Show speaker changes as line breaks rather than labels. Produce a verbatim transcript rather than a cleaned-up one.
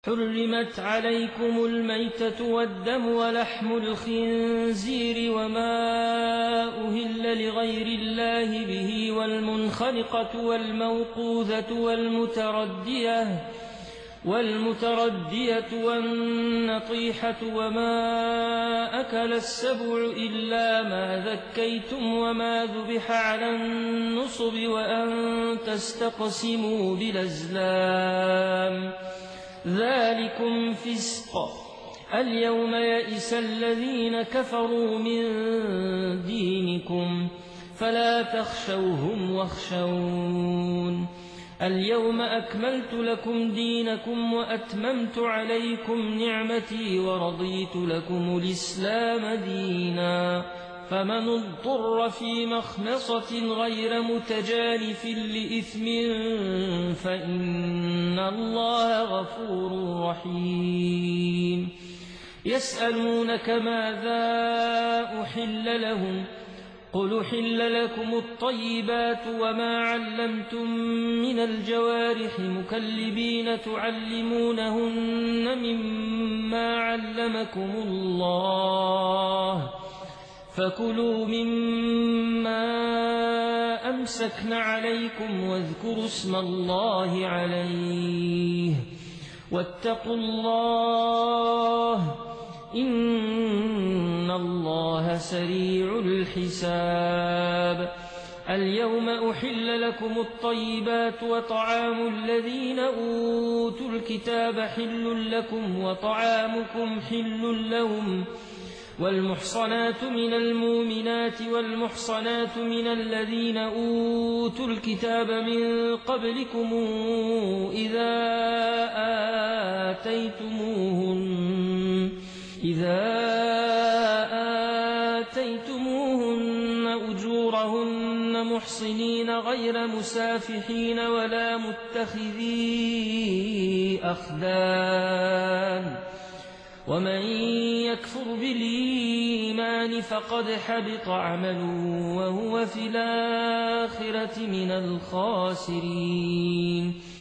حرمت عليكم الميتة والدم ولحم الخنزير وما أهل لغير الله به والمنخنقة والموقوذة والمتردية والمتردية والنطيحة وما أكل السبع إلا ما ذكيتم وما ذبح على النصب وأن تستقسموا بالأزلام ذلكم فسق. اليوم يئس الذين كفروا من دينكم فلا تخشوهم واخشون. اليوم أكملت لكم دينكم وأتممت عليكم نعمتي ورضيت لكم الإسلام دينا فمن اضطر في مخمصة غير متجانف لإثم فإن الله غفور رحيم. يسألونك ماذا أحل لهم قل أحل لكم الطيبات وما علمتم من الجوارح مكلبين تعلمونهن مما علمكم الله فكلوا مما أمسكن عليكم واذكروا اسم الله عليه واتقوا الله إن الله سريع الحساب. اليوم أحل لكم الطيبات وطعام الذين أوتوا الكتاب حل لكم وطعامكم حل لهم والمحصنات من المؤمنات والمحصنات من الذين أوتوا الكتاب من قبلكم إذا آتيتموهن إذا آتيتموهن أجورهن محصنين غير مسافحين ولا متخذي أخدان ومن يكفر بالإيمان فقد حبط عمله وهو في الآخرة من الخاسرين.